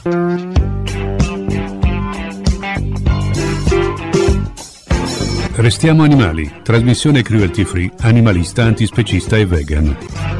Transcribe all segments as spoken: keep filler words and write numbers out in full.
Restiamo animali, trasmissione cruelty free, animalista, antispecista e vegan.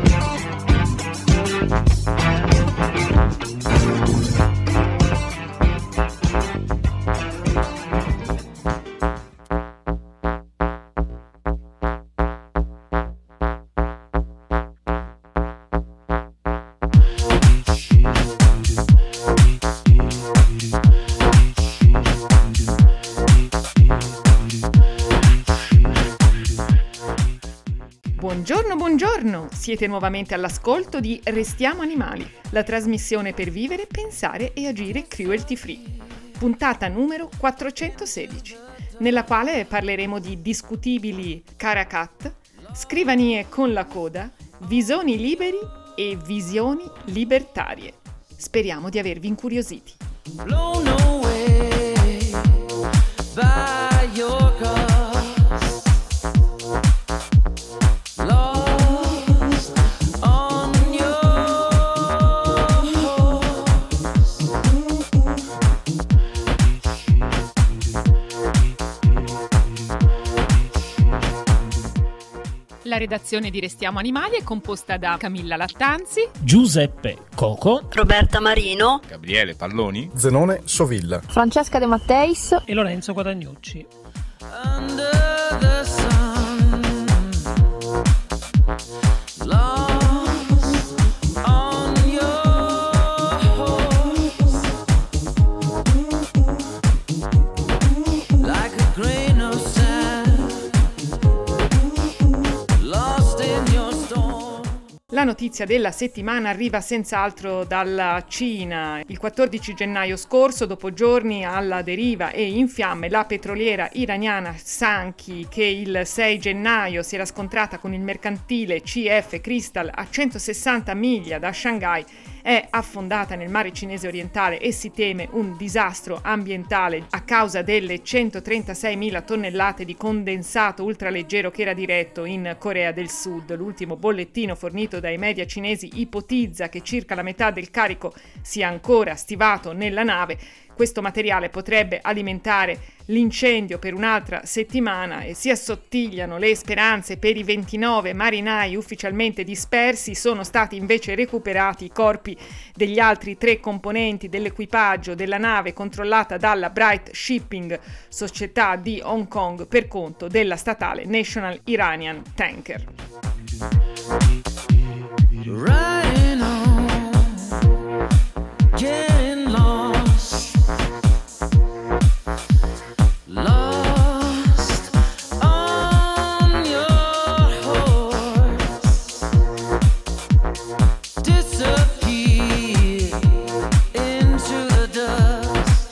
Buongiorno, buongiorno! Siete nuovamente all'ascolto di Restiamo Animali, la trasmissione per vivere, pensare e agire cruelty free. Puntata numero quattrocentosedici, nella quale parleremo di discutibili caracat, scrivanie con la coda, visoni liberi e visioni libertarie. Speriamo di avervi incuriositi. Blown away by your cause. La redazione di Restiamo Animali è composta da Camilla Lattanzi, Giuseppe Coco, Roberta Marino, Gabriele Palloni, Zenone Sovilla, Francesca De Matteis e Lorenzo Guadagnucci. Under the sun, lost on your horse, like a grain of sand, lost in your storm. La notizia della settimana arriva senz'altro dalla Cina. Il quattordici gennaio scorso, dopo giorni alla deriva e in fiamme, la petroliera iraniana Sanchi, che il sei gennaio si era scontrata con il mercantile C F Crystal a centosessanta miglia da Shanghai, è affondata nel mare cinese orientale e si teme un disastro ambientale a causa delle centotrentaseimila tonnellate di condensato ultraleggero che era diretto in Corea del Sud. L'ultimo bollettino fornito dai media cinesi ipotizza che circa la metà del carico sia ancora stivato nella nave. Questo materiale potrebbe alimentare l'incendio per un'altra settimana e si assottigliano le speranze per i ventinove marinai ufficialmente dispersi. Sono stati invece recuperati i corpi degli altri tre componenti dell'equipaggio della nave controllata dalla Bright Shipping, società di Hong Kong, per conto della statale National Iranian Tanker. Riding on, getting lost, lost on your horse, disappear into the dust.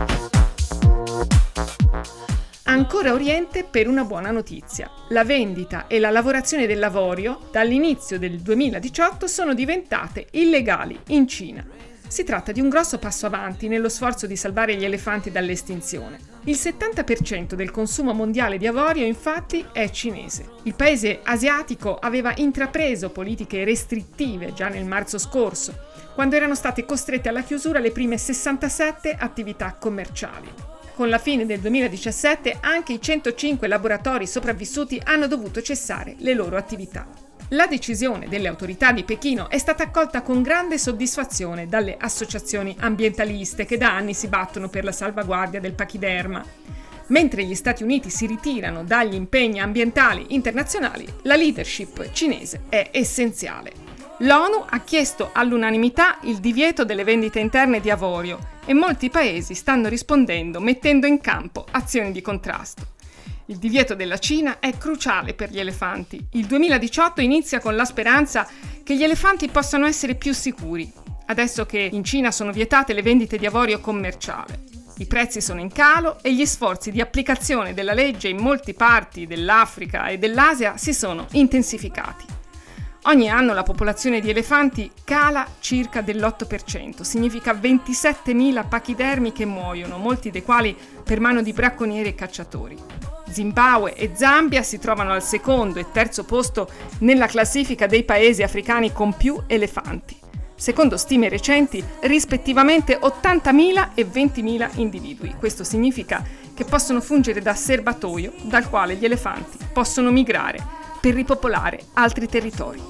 Ancora Oriente per una buona notizia. La vendita e la lavorazione dell'avorio dall'inizio del duemiladiciotto sono diventate illegali in Cina. Si tratta di un grosso passo avanti nello sforzo di salvare gli elefanti dall'estinzione. Il settanta per cento del consumo mondiale di avorio, infatti, è cinese. Il paese asiatico aveva intrapreso politiche restrittive già nel marzo scorso, quando erano state costrette alla chiusura le prime sessantasette attività commerciali. Con la fine del duemiladiciassette anche i centocinque laboratori sopravvissuti hanno dovuto cessare le loro attività. La decisione delle autorità di Pechino è stata accolta con grande soddisfazione dalle associazioni ambientaliste che da anni si battono per la salvaguardia del pachiderma. Mentre gli Stati Uniti si ritirano dagli impegni ambientali internazionali, la leadership cinese è essenziale. L'ONU ha chiesto all'unanimità il divieto delle vendite interne di avorio e molti paesi stanno rispondendo mettendo in campo azioni di contrasto. Il divieto della Cina è cruciale per gli elefanti. Il duemiladiciotto inizia con la speranza che gli elefanti possano essere più sicuri, adesso che in Cina sono vietate le vendite di avorio commerciale. I prezzi sono in calo e gli sforzi di applicazione della legge in molte parti dell'Africa e dell'Asia si sono intensificati. Ogni anno la popolazione di elefanti cala circa dell'otto per cento, significa ventisettemila pachidermi che muoiono, molti dei quali per mano di bracconieri e cacciatori. Zimbabwe e Zambia si trovano al secondo e terzo posto nella classifica dei paesi africani con più elefanti. Secondo stime recenti, rispettivamente ottantamila e ventimila individui. Questo significa che possono fungere da serbatoio dal quale gli elefanti possono migrare per ripopolare altri territori.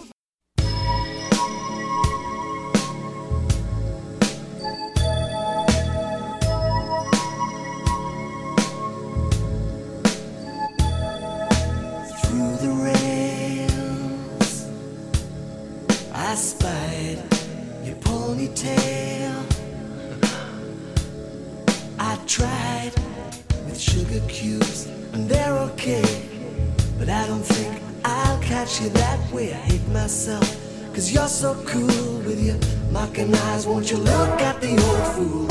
I spied your ponytail. I tried with sugar cubes, and they're okay, but I don't think I'll catch you that way. I hate myself, cause you're so cool with your mocking eyes. Won't you look at the old fool?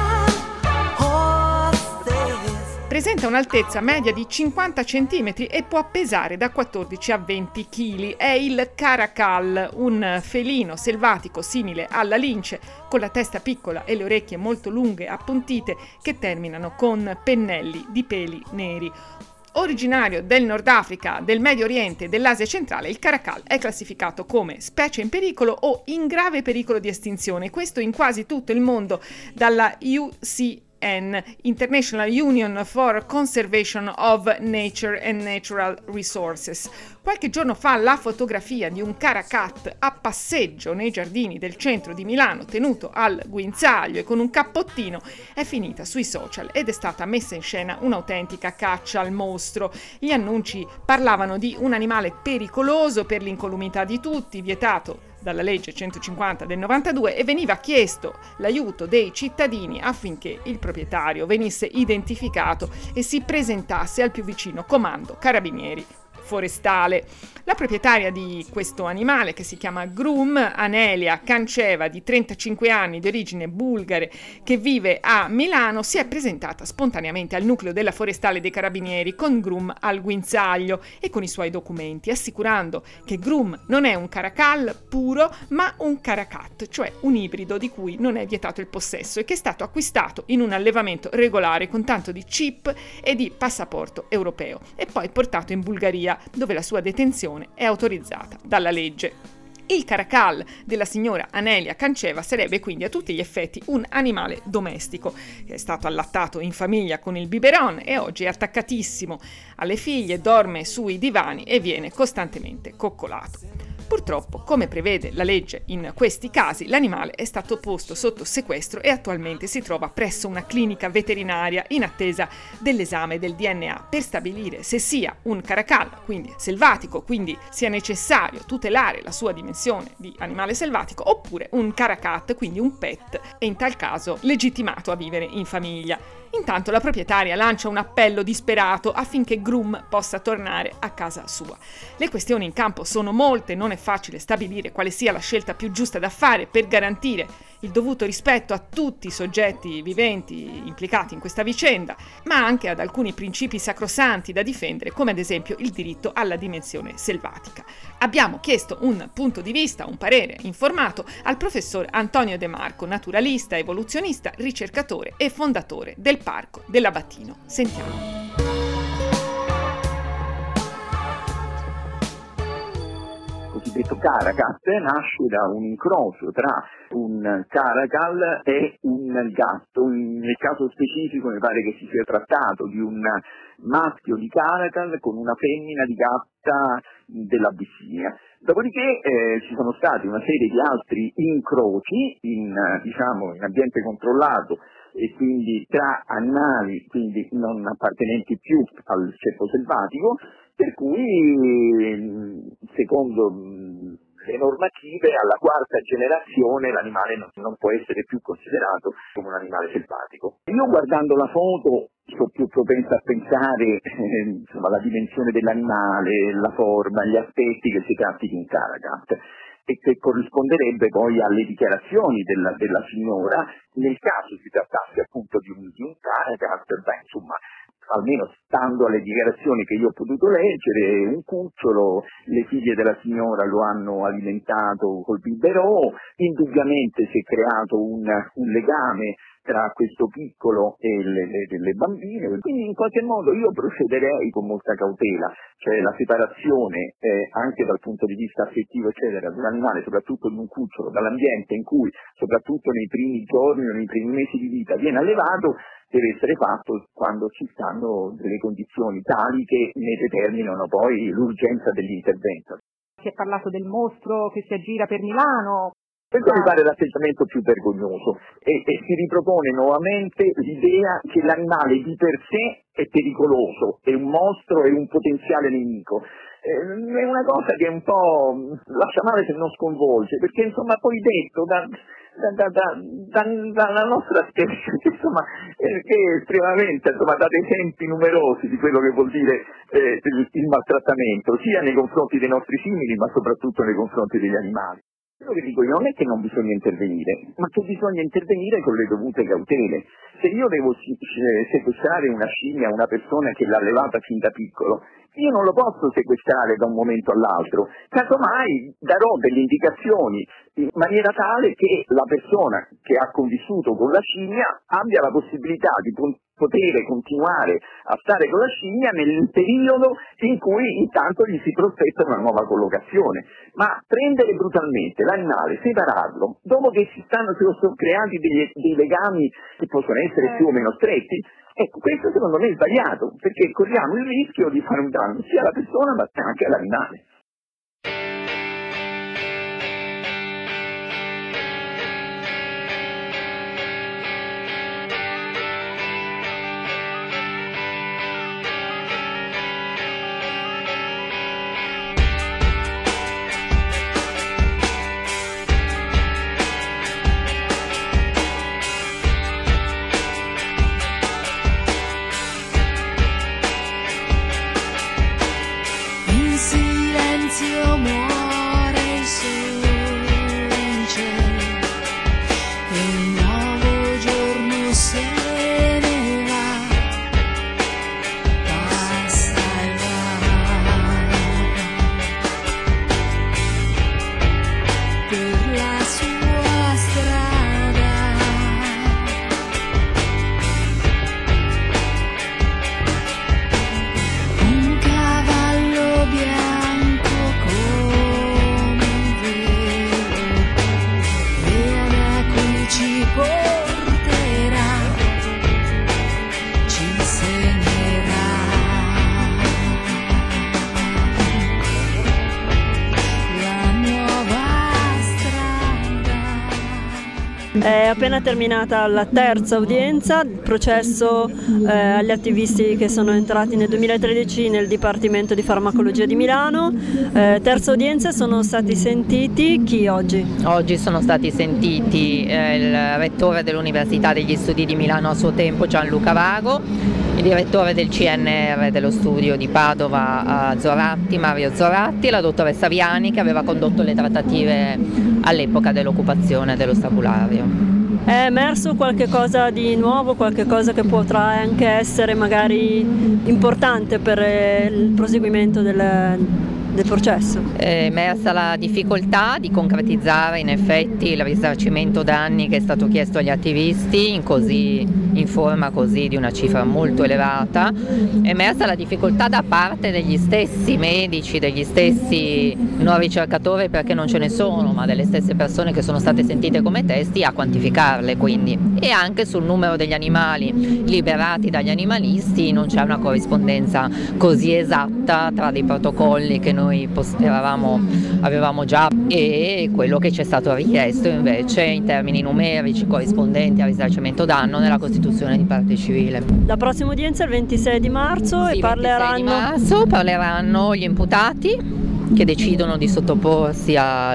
Presenta un'altezza media di cinquanta centimetri e può pesare da quattordici a venti chili. È il caracal, un felino selvatico simile alla lince, con la testa piccola e le orecchie molto lunghe e appuntite che terminano con pennelli di peli neri. Originario del Nord Africa, del Medio Oriente e dell'Asia centrale, il caracal è classificato come specie in pericolo o in grave pericolo di estinzione, questo in quasi tutto il mondo, dalla U C N, International Union for Conservation of Nature and Natural Resources. Qualche giorno fa la fotografia di un caracat a passeggio nei giardini del centro di Milano, tenuto al guinzaglio e con un cappottino, è finita sui social ed è stata messa in scena un'autentica caccia al mostro. Gli annunci parlavano di un animale pericoloso per l'incolumità di tutti, vietato dalla legge centocinquanta del novantadue, e veniva chiesto l'aiuto dei cittadini affinché il proprietario venisse identificato e si presentasse al più vicino comando carabinieri forestale. La proprietaria di questo animale, che si chiama Groom, Anelia Canceva, di trentacinque anni, di origine bulgare, che vive a Milano, si è presentata spontaneamente al nucleo della forestale dei carabinieri con Groom al guinzaglio e con i suoi documenti, assicurando che Groom non è un caracal puro, ma un caracat, cioè un ibrido di cui non è vietato il possesso e che è stato acquistato in un allevamento regolare con tanto di chip e di passaporto europeo e poi portato in Bulgaria, dove la sua detenzione è autorizzata dalla legge. Il caracal della signora Anelia Canceva sarebbe quindi a tutti gli effetti un animale domestico, che è stato allattato in famiglia con il biberon e oggi è attaccatissimo alle figlie, dorme sui divani e viene costantemente coccolato. Purtroppo, come prevede la legge in questi casi, l'animale è stato posto sotto sequestro e attualmente si trova presso una clinica veterinaria in attesa dell'esame del D N A per stabilire se sia un caracal, quindi selvatico, quindi sia necessario tutelare la sua dimensione di animale selvatico, oppure un caracat, quindi un pet, e in tal caso legittimato a vivere in famiglia. Intanto la proprietaria lancia un appello disperato affinché Groom possa tornare a casa sua. Le questioni in campo sono molte, non è facile stabilire quale sia la scelta più giusta da fare per garantire il dovuto rispetto a tutti i soggetti viventi implicati in questa vicenda, ma anche ad alcuni principi sacrosanti da difendere, come ad esempio il diritto alla dimensione selvatica. Abbiamo chiesto un punto di vista, un parere informato al professor Antonio De Marco, naturalista, evoluzionista, ricercatore e fondatore del Parco dell'Abatino. Sentiamo. Il cosiddetto caracat nasce da un incrocio tra un caracal e un gatto. Nel caso specifico mi pare che si sia trattato di un maschio di caracal con una femmina di gatta dell'Abissinia. Dopodiché eh, ci sono stati una serie di altri incroci in, diciamo, in ambiente controllato e quindi tra animali, quindi non appartenenti più al ceppo selvatico, per cui secondo le normative alla quarta generazione l'animale non, non può essere più considerato come un animale selvatico. Io guardando la foto sono più propenso a pensare eh, insomma, alla dimensione dell'animale, la forma, gli aspetti, che si tratti di un caracat, e che corrisponderebbe poi alle dichiarazioni della, della signora, nel caso si trattasse appunto di un, di un Caracas, beh, insomma, almeno stando alle dichiarazioni che io ho potuto leggere, un cucciolo, le figlie della signora lo hanno alimentato col biberò, indubbiamente si è creato un, un legame tra questo piccolo e le, le, le bambine, quindi in qualche modo io procederei con molta cautela, cioè la separazione eh, anche dal punto di vista affettivo eccetera di un animale, soprattutto di un cucciolo, dall'ambiente in cui soprattutto nei primi giorni o nei primi mesi di vita viene allevato, deve essere fatto quando ci stanno delle condizioni tali che ne determinano poi l'urgenza dell'intervento. Si è parlato del mostro che si aggira per Milano. Questo mi pare l'atteggiamento più vergognoso e, e si ripropone nuovamente l'idea che l'animale di per sé è pericoloso, è un mostro, è un potenziale nemico. Eh, è una cosa che un po' lascia male se non sconvolge, perché insomma poi detto da, da, da, da, da, dalla nostra specie, insomma, eh, che è estremamente, insomma, date esempi numerosi di quello che vuol dire eh, il, il maltrattamento, sia nei confronti dei nostri simili ma soprattutto nei confronti degli animali. Quello che dico io non è che non bisogna intervenire, ma che bisogna intervenire con le dovute cautele. Se io devo sequestrare una scimmia a una persona che l'ha allevata fin da piccolo, io non lo posso sequestrare da un momento all'altro, casomai darò delle indicazioni in maniera tale che la persona che ha convissuto con la scimmia abbia la possibilità di poter continuare a stare con la scimmia nel periodo in cui intanto gli si prospetta una nuova collocazione. Ma prendere brutalmente l'animale, separarlo, dopo che si stanno, si sono creati degli, dei legami che possono essere più o meno stretti, ecco, questo secondo me è sbagliato, perché corriamo il rischio di fare un danno sia alla persona ma anche all'animale. È appena terminata la terza udienza, il processo eh, agli attivisti che sono entrati nel duemilatredici nel Dipartimento di Farmacologia di Milano. Eh, terza udienza, sono stati sentiti chi oggi? Oggi sono stati sentiti eh, il rettore dell'Università degli Studi di Milano a suo tempo, Gianluca Vago, il direttore del C N R dello studio di Padova, Zoratti, Mario Zoratti, e la dottoressa Viani, che aveva condotto le trattative all'epoca dell'occupazione dello stabulario. È emerso qualche cosa di nuovo, qualche cosa che potrà anche essere magari importante per il proseguimento del, del processo? È emersa la difficoltà di concretizzare in effetti il risarcimento danni che è stato chiesto agli attivisti in, così, in forma così di una cifra molto elevata. È emersa la difficoltà da parte degli stessi medici, degli stessi non ricercatori, perché non ce ne sono, ma delle stesse persone che sono state sentite come testi, a quantificarle, quindi. E anche sul numero degli animali liberati dagli animalisti non c'è una corrispondenza così esatta tra dei protocolli che noi eravamo, avevamo già e quello che ci è stato richiesto invece in termini numerici corrispondenti al risarcimento danno nella Costituzione di parte civile. La prossima udienza è il ventisei di marzo sì, e parleranno... ventisei di marzo parleranno gli imputati che decidono di sottoporsi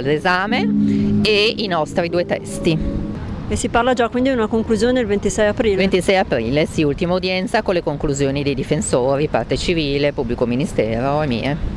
all'esame e i nostri due testi. E si parla già quindi di una conclusione il ventisei aprile? ventisei aprile, sì, ultima udienza con le conclusioni dei difensori, parte civile, pubblico ministero e mie.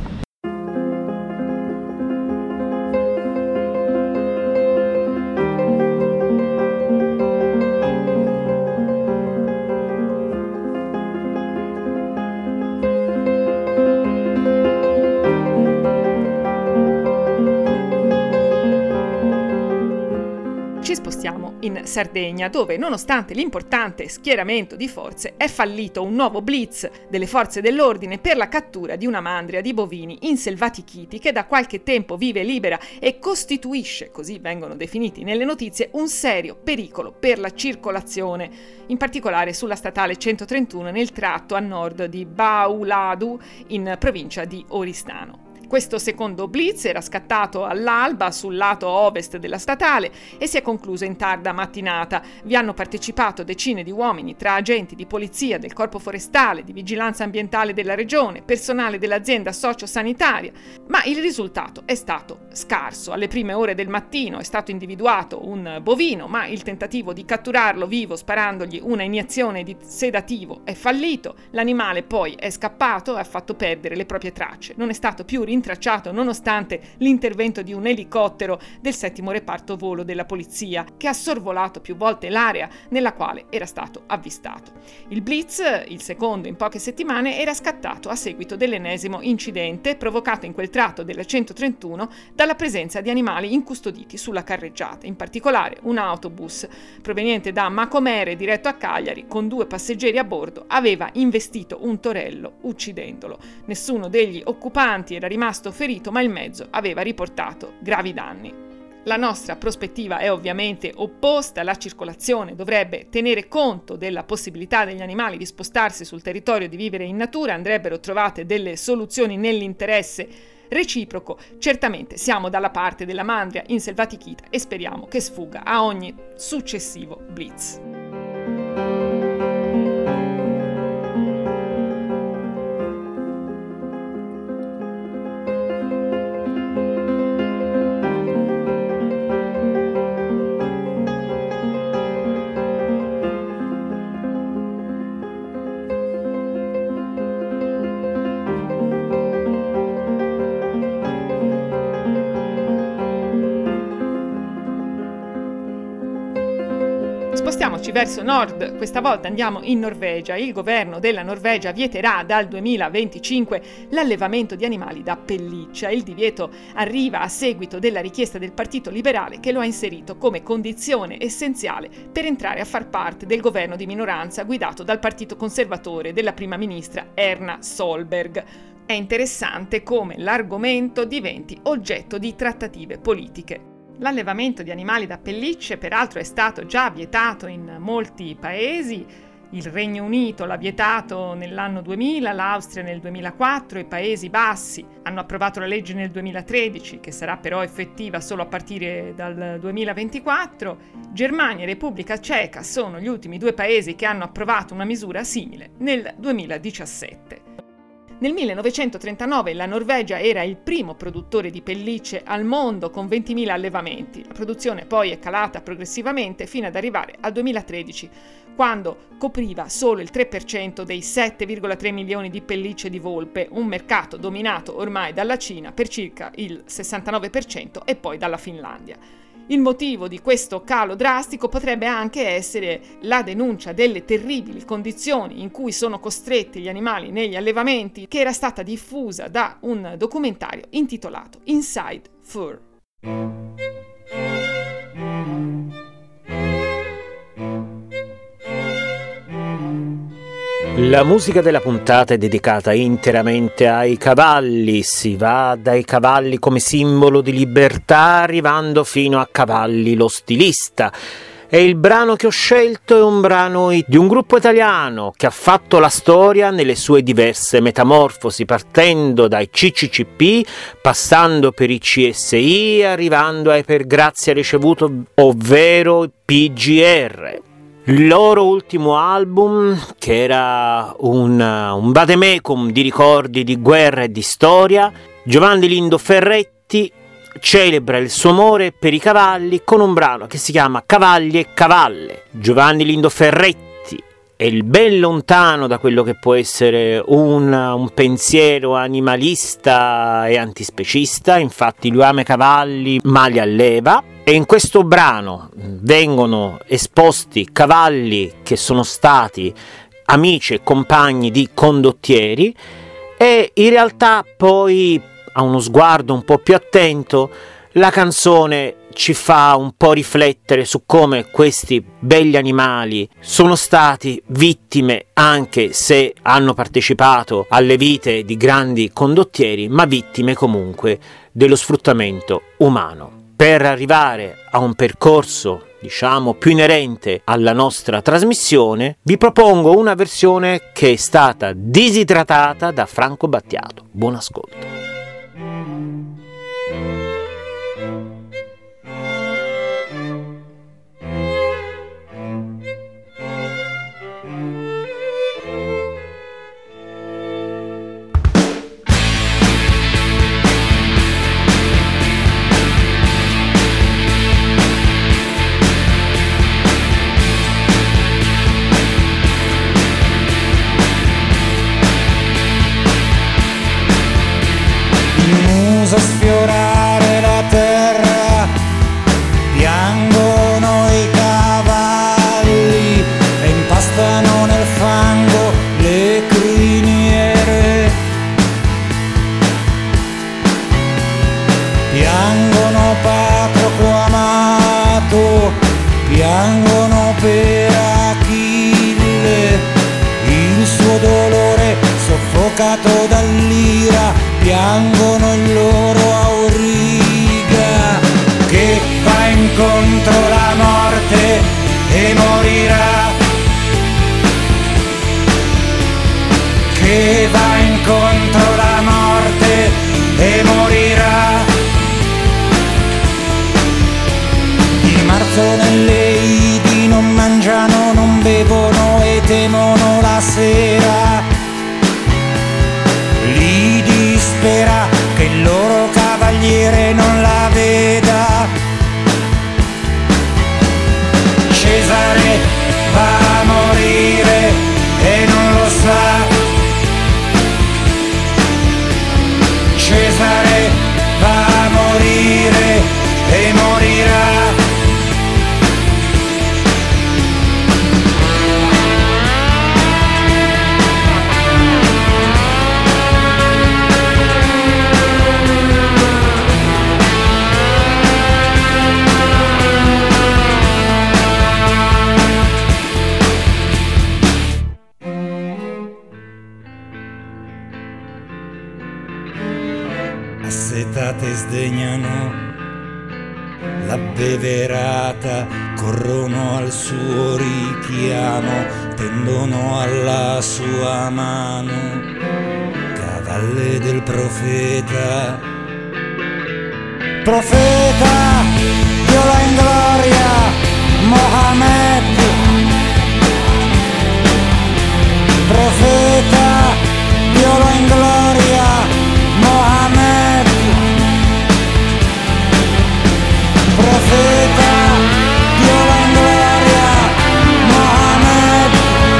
Sardegna, dove, nonostante l'importante schieramento di forze, è fallito un nuovo blitz delle forze dell'ordine per la cattura di una mandria di bovini inselvatichiti che da qualche tempo vive libera e costituisce, così vengono definiti nelle notizie, un serio pericolo per la circolazione, in particolare sulla statale centotrentuno nel tratto a nord di Bauladu, in provincia di Oristano. Questo secondo blitz era scattato all'alba sul lato ovest della statale e si è concluso in tarda mattinata. Vi hanno partecipato decine di uomini tra agenti di polizia, del corpo forestale, di vigilanza ambientale della regione, personale dell'azienda sociosanitaria, ma il risultato è stato scarso. Alle prime ore del mattino è stato individuato un bovino, ma il tentativo di catturarlo vivo sparandogli una iniezione di sedativo è fallito. L'animale poi è scappato e ha fatto perdere le proprie tracce. Non è stato più rintracciato nonostante l'intervento di un elicottero del settimo reparto volo della polizia, che ha sorvolato più volte l'area nella quale era stato avvistato. Il blitz, il secondo in poche settimane, era scattato a seguito dell'ennesimo incidente provocato in quel tratto della centotrentuno dalla presenza di animali incustoditi sulla carreggiata, in particolare un autobus proveniente da Macomere diretto a Cagliari con due passeggeri a bordo aveva investito un torello uccidendolo. Nessuno degli occupanti era rimasto ferito, ma il mezzo aveva riportato gravi danni. La nostra prospettiva è ovviamente opposta. La circolazione dovrebbe tenere conto della possibilità degli animali di spostarsi sul territorio, di vivere in natura. Andrebbero trovate delle soluzioni nell'interesse reciproco. Certamente siamo dalla parte della mandria inselvatichita e speriamo che sfugga a ogni successivo blitz. Spostiamoci verso nord, questa volta andiamo in Norvegia. Il governo della Norvegia vieterà dal duemilaventicinque l'allevamento di animali da pelliccia. Il divieto arriva a seguito della richiesta del Partito Liberale, che lo ha inserito come condizione essenziale per entrare a far parte del governo di minoranza guidato dal Partito Conservatore della prima ministra Erna Solberg. È interessante come l'argomento diventi oggetto di trattative politiche. L'allevamento di animali da pellicce peraltro è stato già vietato in molti paesi. Il Regno Unito l'ha vietato nell'anno duemila, l'Austria nel duemilaquattro, i Paesi Bassi hanno approvato la legge nel duemilatredici, che sarà però effettiva solo a partire dal duemilaventiquattro. Germania e Repubblica Ceca sono gli ultimi due paesi che hanno approvato una misura simile nel duemiladiciassette. Nel millenovecentotrentanove la Norvegia era il primo produttore di pellicce al mondo con ventimila allevamenti. La produzione poi è calata progressivamente fino ad arrivare al duemilatredici, quando copriva solo il tre per cento dei sette virgola tre milioni di pellicce di volpe, un mercato dominato ormai dalla Cina per circa il sessantanove per cento e poi dalla Finlandia. Il motivo di questo calo drastico potrebbe anche essere la denuncia delle terribili condizioni in cui sono costretti gli animali negli allevamenti, che era stata diffusa da un documentario intitolato Inside Fur. La musica della puntata è dedicata interamente ai cavalli. Si va dai cavalli come simbolo di libertà arrivando fino a Cavalli lo stilista. E il brano che ho scelto è un brano di un gruppo italiano che ha fatto la storia nelle sue diverse metamorfosi, partendo dai C C C P, passando per i C S I, arrivando ai Per Grazia Ricevuto, ovvero P G R. Il loro ultimo album, che era un, un vademecum di ricordi di guerra e di storia, Giovanni Lindo Ferretti celebra il suo amore per i cavalli con un brano che si chiama Cavalli e Cavalle. Giovanni Lindo Ferretti è il ben lontano da quello che può essere un, un pensiero animalista e antispecista, infatti lui ama i cavalli ma li alleva. E in questo brano vengono esposti cavalli che sono stati amici e compagni di condottieri, e in realtà poi, a uno sguardo un po' più attento, la canzone ci fa un po' riflettere su come questi begli animali sono stati vittime, anche se hanno partecipato alle vite di grandi condottieri, ma vittime comunque dello sfruttamento umano. Per arrivare a un percorso, diciamo, più inerente alla nostra trasmissione, vi propongo una versione che è stata disidratata da Franco Battiato. Buon ascolto. A sfiorare la terra, piangono i cavalli e impastano nel fango le criniere. Piangono Patroclo amato, piangono per Achille, il suo dolore soffocato dall'ira. Piangono il loro Auriga che va incontro alla morte e morirà, che va incontro alla morte e morirà. Di marzo nelle idi non mangiano, non bevono e temono la sera. Spera che il loro cavaliere non la veda. Cesare va a morire e non lo sa. Cesare va a morire e morirà. Assetate sdegnano l'abbeverata, corrono al suo richiamo, tendono alla sua mano, cavalle del profeta. Profeta, viola in gloria, Mohammed. Profeta, viola in gloria, Mohammed. Profeta, viola in gloria, Mohammed.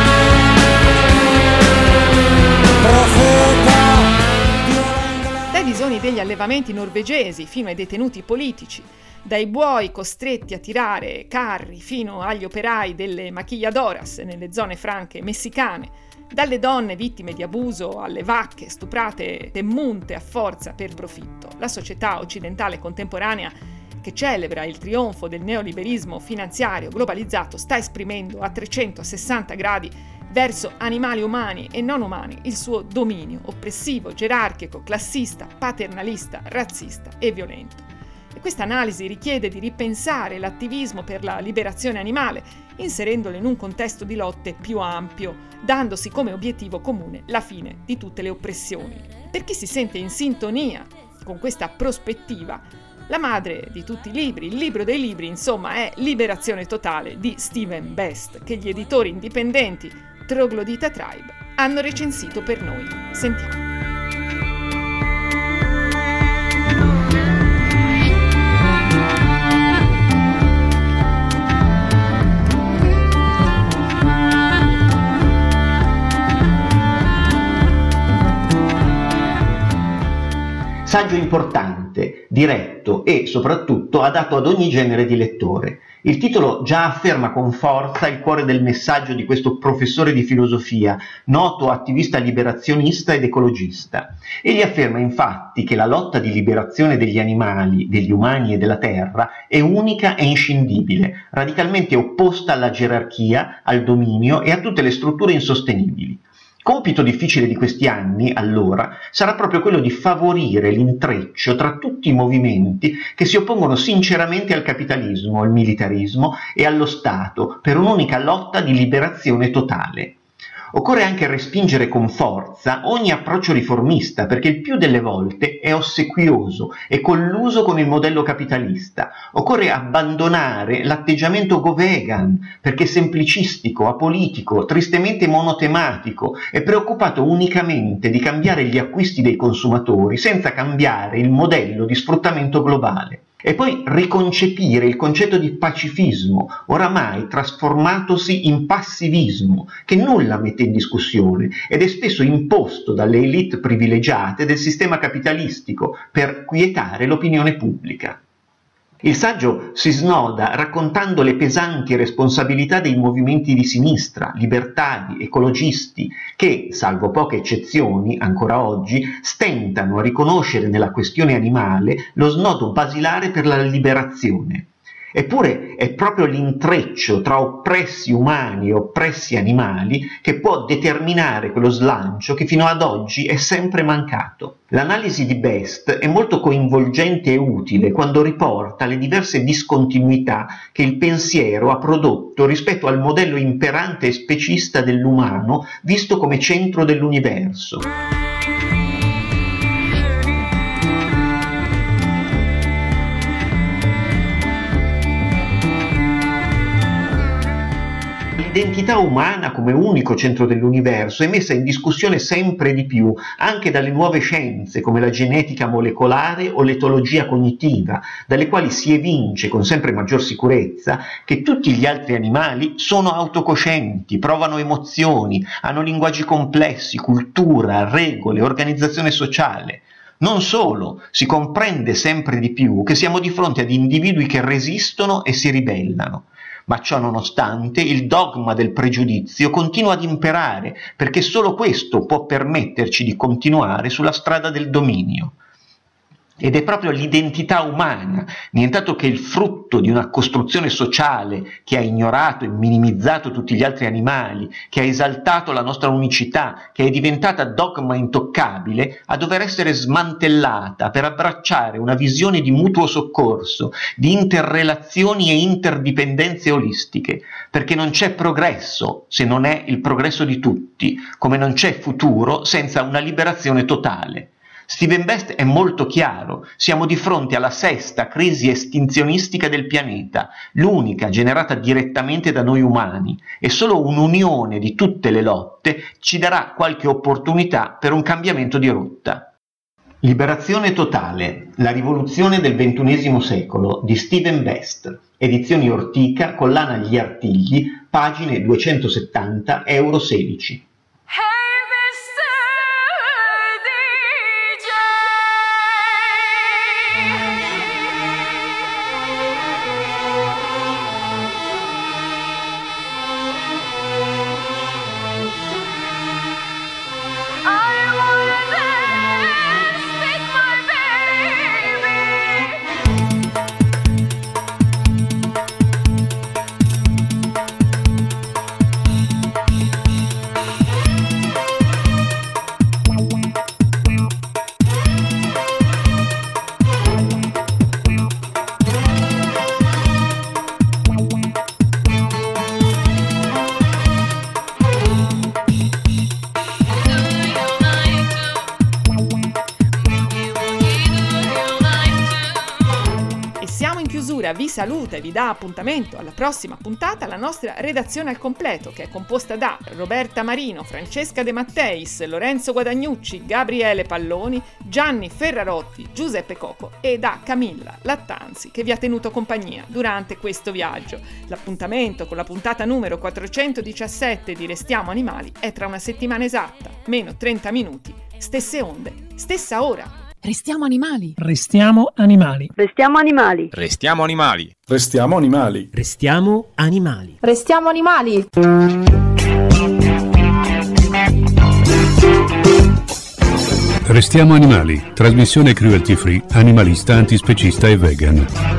Profeta, viola in gloria. Dai visoni degli allevamenti norvegesi fino ai detenuti politici, dai buoi costretti a tirare carri fino agli operai delle maquilladoras nelle zone franche messicane, dalle donne vittime di abuso alle vacche stuprate e munte a forza per profitto, la società occidentale contemporanea che celebra il trionfo del neoliberismo finanziario globalizzato sta esprimendo a trecentosessanta gradi verso animali umani e non umani il suo dominio oppressivo, gerarchico, classista, paternalista, razzista e violento. E questa analisi richiede di ripensare l'attivismo per la liberazione animale, inserendolo in un contesto di lotte più ampio, dandosi come obiettivo comune la fine di tutte le oppressioni. Per chi si sente in sintonia con questa prospettiva, la madre di tutti i libri, il libro dei libri, insomma, è Liberazione totale di Steven Best, che gli editori indipendenti Troglodita Tribe hanno recensito per noi. Sentiamo. Saggio importante, diretto e soprattutto adatto ad ogni genere di lettore. Il titolo già afferma con forza il cuore del messaggio di questo professore di filosofia, noto attivista liberazionista ed ecologista. Egli afferma infatti che la lotta di liberazione degli animali, degli umani e della terra è unica e inscindibile, radicalmente opposta alla gerarchia, al dominio e a tutte le strutture insostenibili. Compito difficile di questi anni, allora, sarà proprio quello di favorire l'intreccio tra tutti i movimenti che si oppongono sinceramente al capitalismo, al militarismo e allo Stato per un'unica lotta di liberazione totale. Occorre anche respingere con forza ogni approccio riformista, perché il più delle volte è ossequioso e colluso con il modello capitalista. Occorre abbandonare l'atteggiamento go-vegan, perché è semplicistico, apolitico, tristemente monotematico e preoccupato unicamente di cambiare gli acquisti dei consumatori senza cambiare il modello di sfruttamento globale. E poi riconcepire il concetto di pacifismo, oramai trasformatosi in passivismo, che nulla mette in discussione ed è spesso imposto dalle elite privilegiate del sistema capitalistico per quietare l'opinione pubblica. Il saggio si snoda raccontando le pesanti responsabilità dei movimenti di sinistra, libertari, ecologisti, che, salvo poche eccezioni, ancora oggi, stentano a riconoscere nella questione animale lo snodo basilare per la liberazione. Eppure è proprio l'intreccio tra oppressi umani e oppressi animali che può determinare quello slancio che fino ad oggi è sempre mancato. L'analisi di Best è molto coinvolgente e utile quando riporta le diverse discontinuità che il pensiero ha prodotto rispetto al modello imperante e specista dell'umano visto come centro dell'universo. L'identità umana come unico centro dell'universo è messa in discussione sempre di più anche dalle nuove scienze come la genetica molecolare o l'etologia cognitiva, dalle quali si evince con sempre maggior sicurezza che tutti gli altri animali sono autocoscienti, provano emozioni, hanno linguaggi complessi, cultura, regole, organizzazione sociale. Non solo, si comprende sempre di più che siamo di fronte ad individui che resistono e si ribellano. Ma ciò nonostante il dogma del pregiudizio continua ad imperare, perché solo questo può permetterci di continuare sulla strada del dominio. Ed è proprio l'identità umana, nient'altro che il frutto di una costruzione sociale che ha ignorato e minimizzato tutti gli altri animali, che ha esaltato la nostra unicità, che è diventata dogma intoccabile, a dover essere smantellata per abbracciare una visione di mutuo soccorso, di interrelazioni e interdipendenze olistiche, perché non c'è progresso se non è il progresso di tutti, come non c'è futuro senza una liberazione totale. Steven Best è molto chiaro, siamo di fronte alla sesta crisi estinzionistica del pianeta, l'unica generata direttamente da noi umani, e solo un'unione di tutte le lotte ci darà qualche opportunità per un cambiamento di rotta. Liberazione totale, la rivoluzione del ventunesimo secolo di Steven Best, edizioni Ortica, collana Gli Artigli, pagine duecentosettanta, euro sedici. Vi saluta e vi dà appuntamento alla prossima puntata la nostra redazione al completo, che è composta da Roberta Marino, Francesca De Matteis, Lorenzo Guadagnucci, Gabriele Palloni, Gianni Ferrarotti, Giuseppe Coco e da Camilla Lattanzi, che vi ha tenuto compagnia durante questo viaggio. L'appuntamento con la puntata numero quattrocentodiciassette di Restiamo Animali è tra una settimana esatta, meno trenta minuti, stesse onde, stessa ora. Restiamo animali. Restiamo animali. Restiamo animali. Restiamo animali. Restiamo animali. Restiamo animali. Restiamo animali. Restiamo animali, trasmissione cruelty free, animalista, antispecista e vegan.